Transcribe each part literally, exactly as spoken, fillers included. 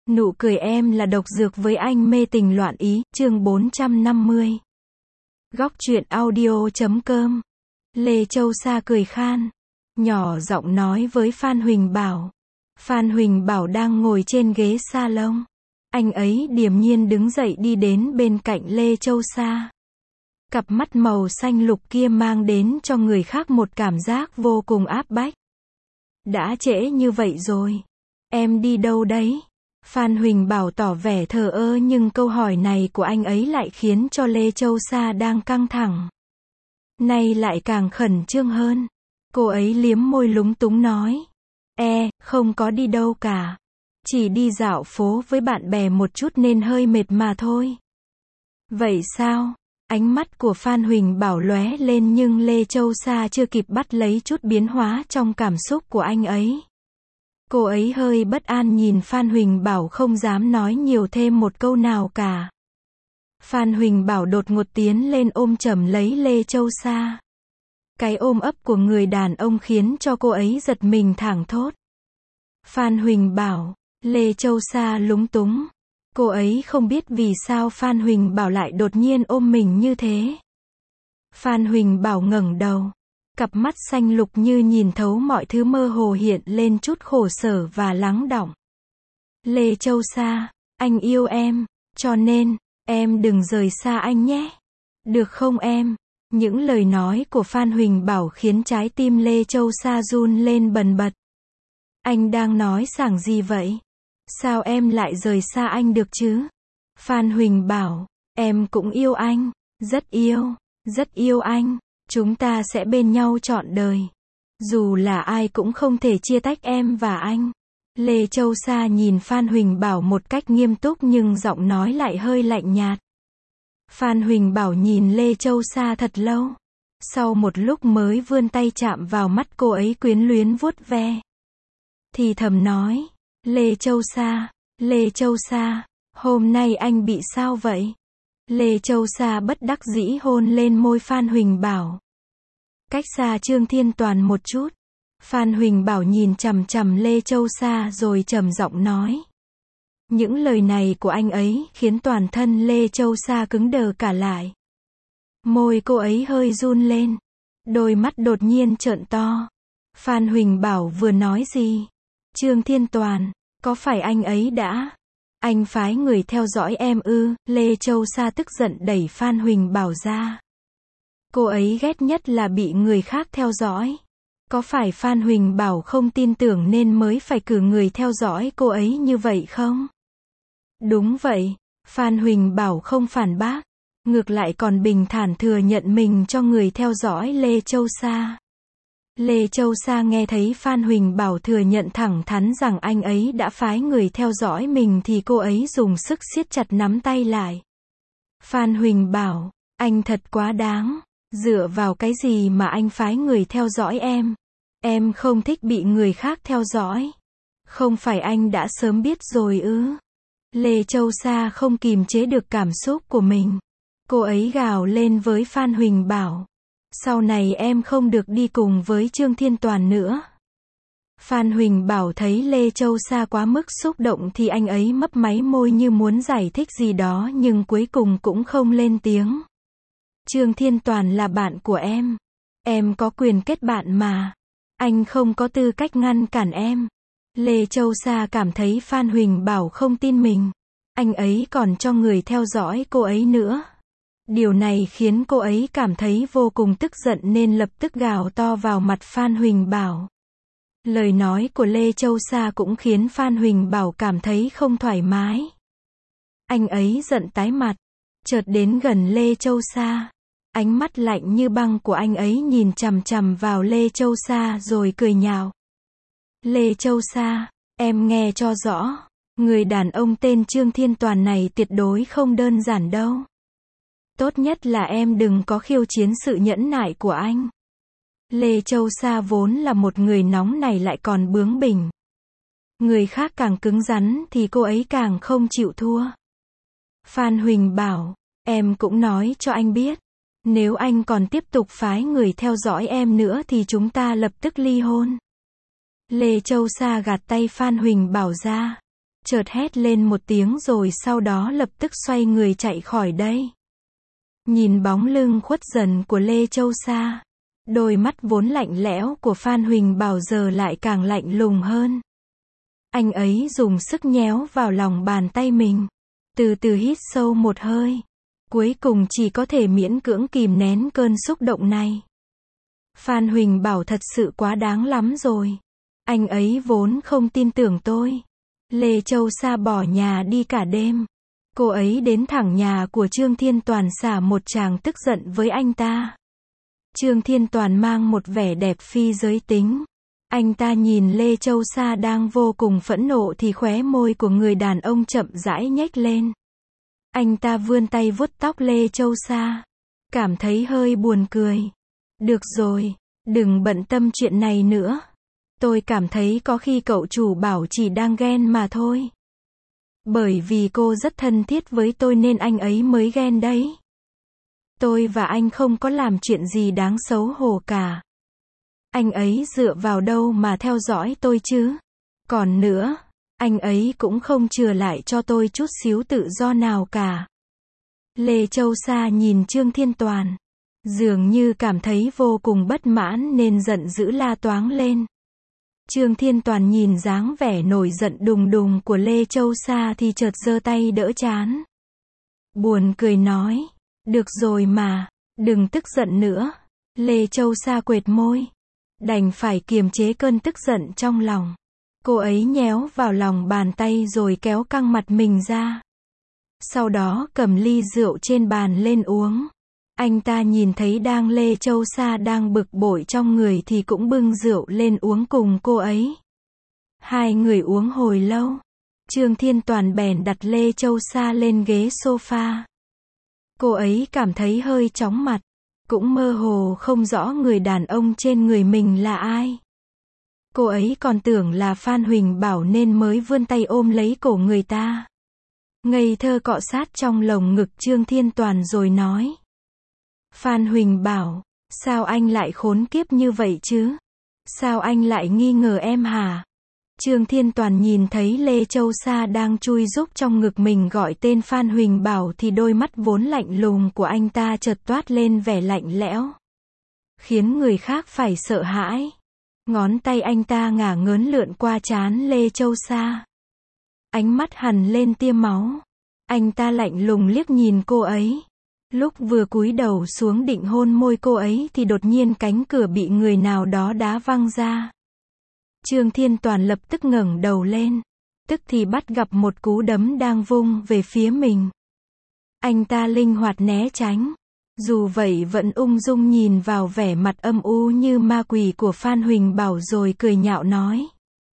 Nụ cười em là độc dược với anh mê tình loạn ý, chương bốn trăm năm mươi. Góc truyện audio chấm com. Lê Châu Sa cười khan, nhỏ giọng nói với Phan Huỳnh Bảo. Phan Huỳnh Bảo đang ngồi trên ghế salon. Anh ấy điềm nhiên đứng dậy đi đến bên cạnh Lê Châu Sa. Cặp mắt màu xanh lục kia mang đến cho người khác một cảm giác vô cùng áp bách. Đã trễ như vậy rồi. Em đi đâu đấy? Phan Huỳnh Bảo tỏ vẻ thờ ơ nhưng câu hỏi này của anh ấy lại khiến cho Lê Châu Sa đang căng thẳng. Nay lại càng khẩn trương hơn. Cô ấy liếm môi lúng túng nói. E, không có đi đâu cả. Chỉ đi dạo phố với bạn bè một chút nên hơi mệt mà thôi. Vậy sao? Ánh mắt của Phan Huỳnh Bảo lóe lên nhưng Lê Châu Sa chưa kịp bắt lấy chút biến hóa trong cảm xúc của anh ấy. Cô ấy hơi bất an nhìn Phan Huỳnh Bảo không dám nói nhiều thêm một câu nào cả. Phan Huỳnh Bảo đột ngột tiến lên ôm chầm lấy Lê Châu Sa. Cái ôm ấp của người đàn ông khiến cho cô ấy giật mình thảng thốt. Phan Huỳnh Bảo, Lê Châu Sa lúng túng. Cô ấy không biết vì sao Phan Huỳnh Bảo lại đột nhiên ôm mình như thế. Phan Huỳnh Bảo ngẩng đầu. Cặp mắt xanh lục như nhìn thấu mọi thứ mơ hồ hiện lên chút khổ sở và lắng đọng. Lê Châu Sa, anh yêu em, cho nên, em đừng rời xa anh nhé. Được không em? Những lời nói của Phan Huỳnh Bảo khiến trái tim Lê Châu Sa run lên bần bật. Anh đang nói sảng gì vậy? Sao em lại rời xa anh được chứ? Phan Huỳnh Bảo, em cũng yêu anh, rất yêu, rất yêu anh. Chúng ta sẽ bên nhau trọn đời. Dù là ai cũng không thể chia tách em và anh. Lê Châu Sa nhìn Phan Huỳnh Bảo một cách nghiêm túc nhưng giọng nói lại hơi lạnh nhạt. Phan Huỳnh Bảo nhìn Lê Châu Sa thật lâu. Sau một lúc mới vươn tay chạm vào mắt cô ấy quyến luyến vuốt ve. Thì thầm nói, Lê Châu Sa, Lê Châu Sa, hôm nay anh bị sao vậy? Lê Châu Sa bất đắc dĩ hôn lên môi Phan Huỳnh Bảo. Cách xa Trương Thiên Toàn một chút. Phan Huỳnh Bảo nhìn chằm chằm Lê Châu Sa rồi trầm giọng nói. Những lời này của anh ấy khiến toàn thân Lê Châu Sa cứng đờ cả lại. Môi cô ấy hơi run lên. Đôi mắt đột nhiên trợn to. Phan Huỳnh Bảo vừa nói gì? Trương Thiên Toàn, có phải anh ấy đã... Anh phái người theo dõi em ư? Lê Châu Sa tức giận đẩy Phan Huỳnh Bảo ra. Cô ấy ghét nhất là bị người khác theo dõi. Có phải Phan Huỳnh Bảo không tin tưởng nên mới phải cử người theo dõi cô ấy như vậy không? Đúng vậy, Phan Huỳnh Bảo không phản bác. Ngược lại còn bình thản thừa nhận mình cho người theo dõi Lê Châu Sa. Lê Châu Sa nghe thấy Phan Huỳnh Bảo thừa nhận thẳng thắn rằng anh ấy đã phái người theo dõi mình thì cô ấy dùng sức siết chặt nắm tay lại. Phan Huỳnh Bảo, anh thật quá đáng. Dựa vào cái gì mà anh phái người theo dõi em? Em không thích bị người khác theo dõi. Không phải anh đã sớm biết rồi ư? Lê Châu Sa không kìm chế được cảm xúc của mình. Cô ấy gào lên với Phan Huỳnh Bảo. Sau này em không được đi cùng với Trương Thiên Toàn nữa. Phan Huỳnh Bảo thấy Lê Châu Sa quá mức xúc động thì anh ấy mấp máy môi như muốn giải thích gì đó nhưng cuối cùng cũng không lên tiếng. Trương Thiên Toàn là bạn của em. Em có quyền kết bạn mà. Anh không có tư cách ngăn cản em. Lê Châu Sa cảm thấy Phan Huỳnh Bảo không tin mình. Anh ấy còn cho người theo dõi cô ấy nữa. Điều này khiến cô ấy cảm thấy vô cùng tức giận nên lập tức gào to vào mặt Phan Huỳnh Bảo. Lời nói của Lê Châu Sa cũng khiến Phan Huỳnh Bảo cảm thấy không thoải mái. Anh ấy giận tái mặt. Chợt đến gần Lê Châu Sa. Ánh mắt lạnh như băng của anh ấy nhìn chằm chằm vào Lê Châu Sa rồi cười nhạo. Lê Châu Sa, em nghe cho rõ. Người đàn ông tên Trương Thiên Toàn này tuyệt đối không đơn giản đâu. Tốt nhất là em đừng có khiêu chiến sự nhẫn nại của anh. Lê Châu Sa vốn là một người nóng này lại còn bướng bỉnh. Người khác càng cứng rắn thì cô ấy càng không chịu thua. Phan Huỳnh Bảo, em cũng nói cho anh biết. Nếu anh còn tiếp tục phái người theo dõi em nữa thì chúng ta lập tức ly hôn. Lê Châu Sa gạt tay Phan Huỳnh Bảo ra. chợt hét lên một tiếng rồi sau đó lập tức xoay người chạy khỏi đây. Nhìn bóng lưng khuất dần của Lê Châu Sa, đôi mắt vốn lạnh lẽo của Phan Huỳnh Bảo giờ lại càng lạnh lùng hơn. Anh ấy dùng sức nhéo vào lòng bàn tay mình, từ từ hít sâu một hơi, cuối cùng chỉ có thể miễn cưỡng kìm nén cơn xúc động này. Phan Huỳnh Bảo thật sự quá đáng lắm rồi. Anh ấy vốn không tin tưởng tôi. Lê Châu Sa bỏ nhà đi cả đêm. Cô ấy đến thẳng nhà của Trương Thiên Toàn xả một tràng tức giận với anh ta. Trương Thiên Toàn mang một vẻ đẹp phi giới tính. Anh ta nhìn Lê Châu Sa đang vô cùng phẫn nộ thì khóe môi của người đàn ông chậm rãi nhếch lên. Anh ta vươn tay vuốt tóc Lê Châu Sa, cảm thấy hơi buồn cười. Được rồi, đừng bận tâm chuyện này nữa. Tôi cảm thấy có khi cậu chủ bảo chỉ đang ghen mà thôi. Bởi vì cô rất thân thiết với tôi nên anh ấy mới ghen đấy. Tôi và anh không có làm chuyện gì đáng xấu hổ cả. Anh ấy dựa vào đâu mà theo dõi tôi chứ? Còn nữa, anh ấy cũng không chừa lại cho tôi chút xíu tự do nào cả. Lê Châu Sa nhìn Trương Thiên Toàn, dường như cảm thấy vô cùng bất mãn nên giận dữ la toáng lên. Trương Thiên Toàn nhìn dáng vẻ nổi giận đùng đùng của Lê Châu Sa thì chợt giơ tay đỡ trán. Buồn cười nói, được rồi mà, đừng tức giận nữa. Lê Châu Sa quệt môi, đành phải kiềm chế cơn tức giận trong lòng. Cô ấy nhéo vào lòng bàn tay rồi kéo căng mặt mình ra. Sau đó cầm ly rượu trên bàn lên uống. Anh ta nhìn thấy đang Lê Châu Sa đang bực bội trong người thì cũng bưng rượu lên uống cùng cô ấy. Hai người uống hồi lâu. Trương Thiên Toàn bèn đặt Lê Châu Sa lên ghế sofa. Cô ấy cảm thấy hơi chóng mặt, cũng mơ hồ không rõ người đàn ông trên người mình là ai. Cô ấy còn tưởng là Phan Huỳnh Bảo nên mới vươn tay ôm lấy cổ người ta. Ngây thơ cọ sát trong lồng ngực Trương Thiên Toàn rồi nói. Phan Huỳnh Bảo, sao anh lại khốn kiếp như vậy chứ? Sao anh lại nghi ngờ em hả? Trương Thiên Toàn nhìn thấy Lê Châu Sa đang chui rúc trong ngực mình gọi tên Phan Huỳnh Bảo thì đôi mắt vốn lạnh lùng của anh ta chợt toát lên vẻ lạnh lẽo, khiến người khác phải sợ hãi. Ngón tay anh ta ngả ngớn lượn qua trán Lê Châu Sa. Ánh mắt hằn lên tia máu. Anh ta lạnh lùng liếc nhìn cô ấy. Lúc vừa cúi đầu xuống định hôn môi cô ấy thì đột nhiên cánh cửa bị người nào đó đá văng ra. Trương Thiên Toàn lập tức ngẩng đầu lên, tức thì bắt gặp một cú đấm đang vung về phía mình. Anh ta linh hoạt né tránh, dù vậy vẫn ung dung nhìn vào vẻ mặt âm u như ma quỷ của Phan Huỳnh Bảo rồi cười nhạo nói.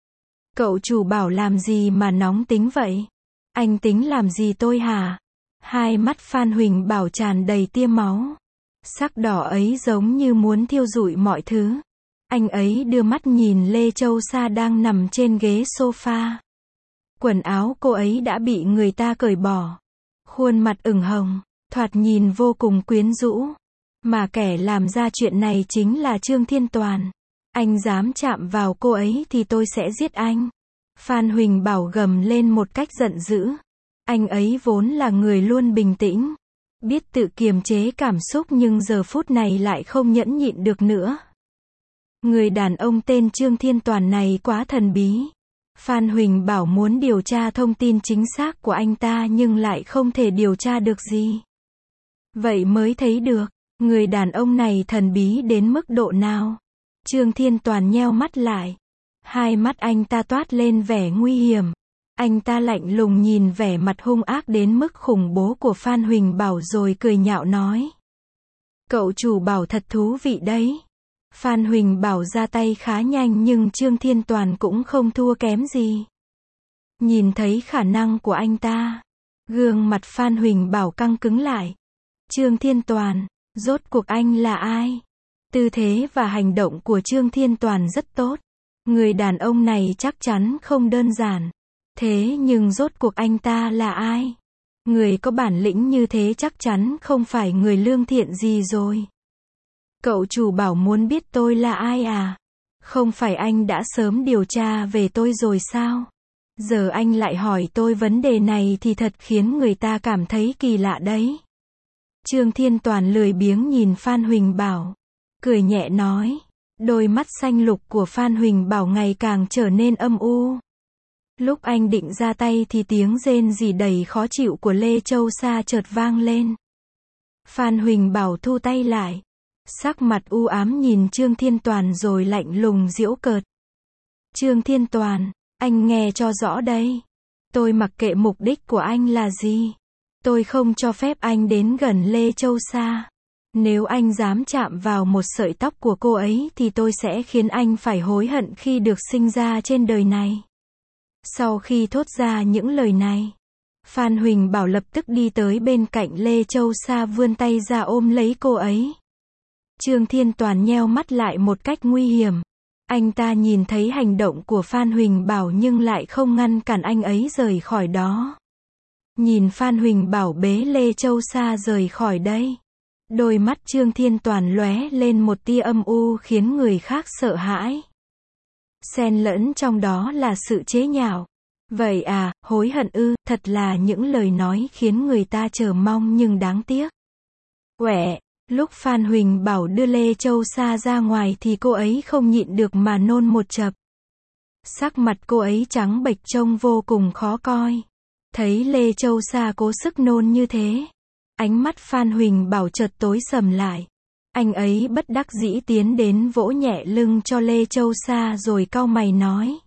Cậu chủ bảo làm gì mà nóng tính vậy? Anh tính làm gì tôi hả? Hai mắt Phan Huỳnh Bảo tràn đầy tia máu. Sắc đỏ ấy giống như muốn thiêu rụi mọi thứ. Anh ấy đưa mắt nhìn Lê Châu Sa đang nằm trên ghế sofa. Quần áo cô ấy đã bị người ta cởi bỏ. Khuôn mặt ửng hồng, thoạt nhìn vô cùng quyến rũ. Mà kẻ làm ra chuyện này chính là Trương Thiên Toàn. Anh dám chạm vào cô ấy thì tôi sẽ giết anh. Phan Huỳnh Bảo gầm lên một cách giận dữ. Anh ấy vốn là người luôn bình tĩnh, biết tự kiềm chế cảm xúc nhưng giờ phút này lại không nhẫn nhịn được nữa. Người đàn ông tên Trương Thiên Toàn này quá thần bí. Phan Huỳnh Bảo muốn điều tra thông tin chính xác của anh ta nhưng lại không thể điều tra được gì. Vậy mới thấy được, người đàn ông này thần bí đến mức độ nào. Trương Thiên Toàn nheo mắt lại. Hai mắt anh ta toát lên vẻ nguy hiểm. Anh ta lạnh lùng nhìn vẻ mặt hung ác đến mức khủng bố của Phan Huỳnh Bảo rồi cười nhạo nói. Cậu chủ bảo thật thú vị đấy. Phan Huỳnh Bảo ra tay khá nhanh nhưng Trương Thiên Toàn cũng không thua kém gì. Nhìn thấy khả năng của anh ta, gương mặt Phan Huỳnh Bảo căng cứng lại. Trương Thiên Toàn, rốt cuộc anh là ai? Tư thế và hành động của Trương Thiên Toàn rất tốt. Người đàn ông này chắc chắn không đơn giản. Thế nhưng rốt cuộc anh ta là ai? Người có bản lĩnh như thế chắc chắn không phải người lương thiện gì rồi. Cậu chủ bảo muốn biết tôi là ai à? Không phải anh đã sớm điều tra về tôi rồi sao? Giờ anh lại hỏi tôi vấn đề này thì thật khiến người ta cảm thấy kỳ lạ đấy. Trương Thiên Toàn lười biếng nhìn Phan Huỳnh Bảo. Cười nhẹ nói. Đôi mắt xanh lục của Phan Huỳnh Bảo ngày càng trở nên âm u. Lúc anh định ra tay thì tiếng rên rỉ đầy khó chịu của Lê Châu Sa chợt vang lên. Phan Huỳnh Bảo thu tay lại. Sắc mặt u ám nhìn Trương Thiên Toàn rồi lạnh lùng giễu cợt. Trương Thiên Toàn, anh nghe cho rõ đây. Tôi mặc kệ mục đích của anh là gì. Tôi không cho phép anh đến gần Lê Châu Sa. Nếu anh dám chạm vào một sợi tóc của cô ấy thì tôi sẽ khiến anh phải hối hận khi được sinh ra trên đời này. Sau khi thốt ra những lời này, Phan Huỳnh Bảo lập tức đi tới bên cạnh Lê Châu Sa vươn tay ra ôm lấy cô ấy. Trương Thiên Toàn nheo mắt lại một cách nguy hiểm. Anh ta nhìn thấy hành động của Phan Huỳnh Bảo nhưng lại không ngăn cản anh ấy rời khỏi đó. Nhìn Phan Huỳnh Bảo bế Lê Châu Sa rời khỏi đây. Đôi mắt Trương Thiên Toàn lóe lên một tia âm u khiến người khác sợ hãi. Xen lẫn trong đó là sự chế nhạo. Vậy à, hối hận ư, thật là những lời nói khiến người ta chờ mong nhưng đáng tiếc. Quẹ, lúc Phan Huỳnh Bảo đưa Lê Châu Sa ra ngoài thì cô ấy không nhịn được mà nôn một chập. Sắc mặt cô ấy trắng bệch trông vô cùng khó coi. Thấy Lê Châu Sa cố sức nôn như thế, ánh mắt Phan Huỳnh Bảo chợt tối sầm lại. Anh ấy bất đắc dĩ tiến đến vỗ nhẹ lưng cho Lê Châu Sa rồi cau mày nói.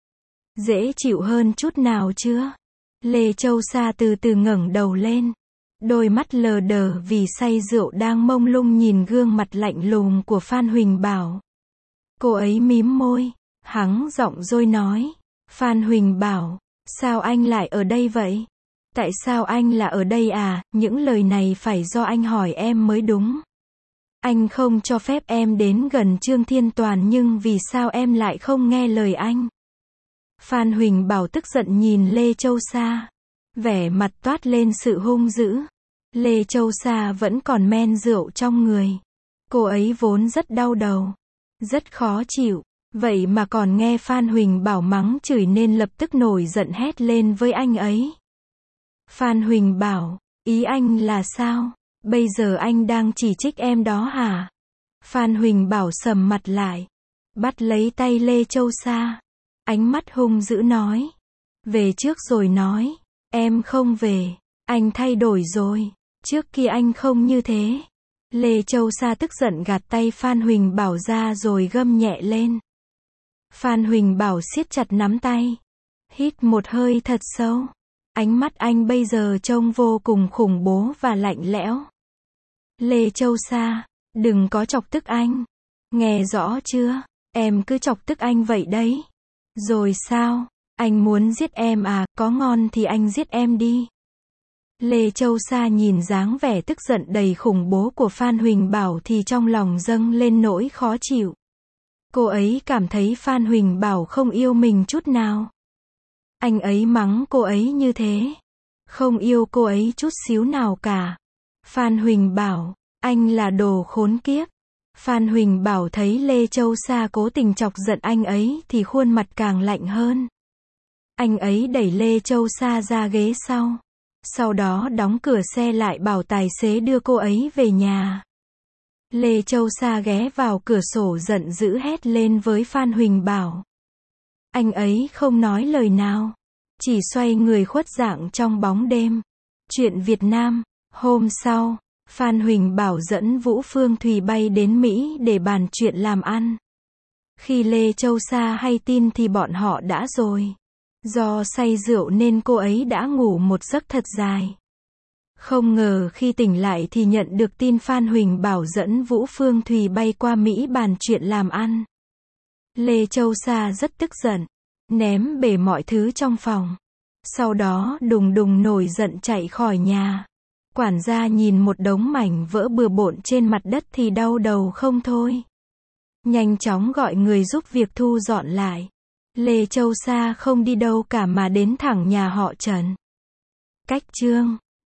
Dễ chịu hơn chút nào chưa? Lê Châu Sa từ từ ngẩng đầu lên. Đôi mắt lờ đờ vì say rượu đang mông lung nhìn gương mặt lạnh lùng của Phan Huỳnh Bảo. Cô ấy mím môi, hắng giọng rồi nói. Phan Huỳnh Bảo, sao anh lại ở đây vậy? Tại sao anh là ở đây à? Những lời này phải do anh hỏi em mới đúng. Anh không cho phép em đến gần Trương Thiên Toàn nhưng vì sao em lại không nghe lời anh? Phan Huỳnh Bảo tức giận nhìn Lê Châu Sa. Vẻ mặt toát lên sự hung dữ. Lê Châu Sa vẫn còn men rượu trong người. Cô ấy vốn rất đau đầu. Rất khó chịu. Vậy mà còn nghe Phan Huỳnh Bảo mắng chửi nên lập tức nổi giận hét lên với anh ấy. Phan Huỳnh Bảo, ý anh là sao? Bây giờ anh đang chỉ trích em đó hả? Phan Huỳnh Bảo sầm mặt lại. Bắt lấy tay Lê Châu Sa. Ánh mắt hung dữ nói. Về trước rồi nói. Em không về. Anh thay đổi rồi. Trước kia anh không như thế. Lê Châu Sa tức giận gạt tay Phan Huỳnh Bảo ra rồi gầm nhẹ lên. Phan Huỳnh Bảo siết chặt nắm tay. Hít một hơi thật sâu. Ánh mắt anh bây giờ trông vô cùng khủng bố và lạnh lẽo. Lê Châu Sa, đừng có chọc tức anh. Nghe rõ chưa? Em cứ chọc tức anh vậy đấy. Rồi sao? Anh muốn giết em à? Có ngon thì anh giết em đi. Lê Châu Sa nhìn dáng vẻ tức giận đầy khủng bố của Phan Huỳnh Bảo thì trong lòng dâng lên nỗi khó chịu. Cô ấy cảm thấy Phan Huỳnh Bảo không yêu mình chút nào. Anh ấy mắng cô ấy như thế. Không yêu cô ấy chút xíu nào cả. Phan Huỳnh Bảo, anh là đồ khốn kiếp. Phan Huỳnh Bảo thấy Lê Châu Sa cố tình chọc giận anh ấy thì khuôn mặt càng lạnh hơn. Anh ấy đẩy Lê Châu Sa ra ghế sau. Sau đó đóng cửa xe lại bảo tài xế đưa cô ấy về nhà. Lê Châu Sa ghé vào cửa sổ giận dữ hét lên với Phan Huỳnh Bảo. Anh ấy không nói lời nào. Chỉ xoay người khuất dạng trong bóng đêm. Chuyện Việt Nam. Hôm sau, Phan Huỳnh Bảo dẫn Vũ Phương Thùy bay đến Mỹ để bàn chuyện làm ăn. Khi Lê Châu Sa hay tin thì bọn họ đã rồi. Do say rượu nên cô ấy đã ngủ một giấc thật dài. Không ngờ khi tỉnh lại thì nhận được tin Phan Huỳnh Bảo dẫn Vũ Phương Thùy bay qua Mỹ bàn chuyện làm ăn. Lê Châu Sa rất tức giận, ném bể mọi thứ trong phòng. Sau đó đùng đùng nổi giận chạy khỏi nhà. Quản gia nhìn một đống mảnh vỡ bừa bộn trên mặt đất thì đau đầu không thôi. Nhanh chóng gọi người giúp việc thu dọn lại. Lê Châu Sa không đi đâu cả mà đến thẳng nhà họ Trần. Cách chương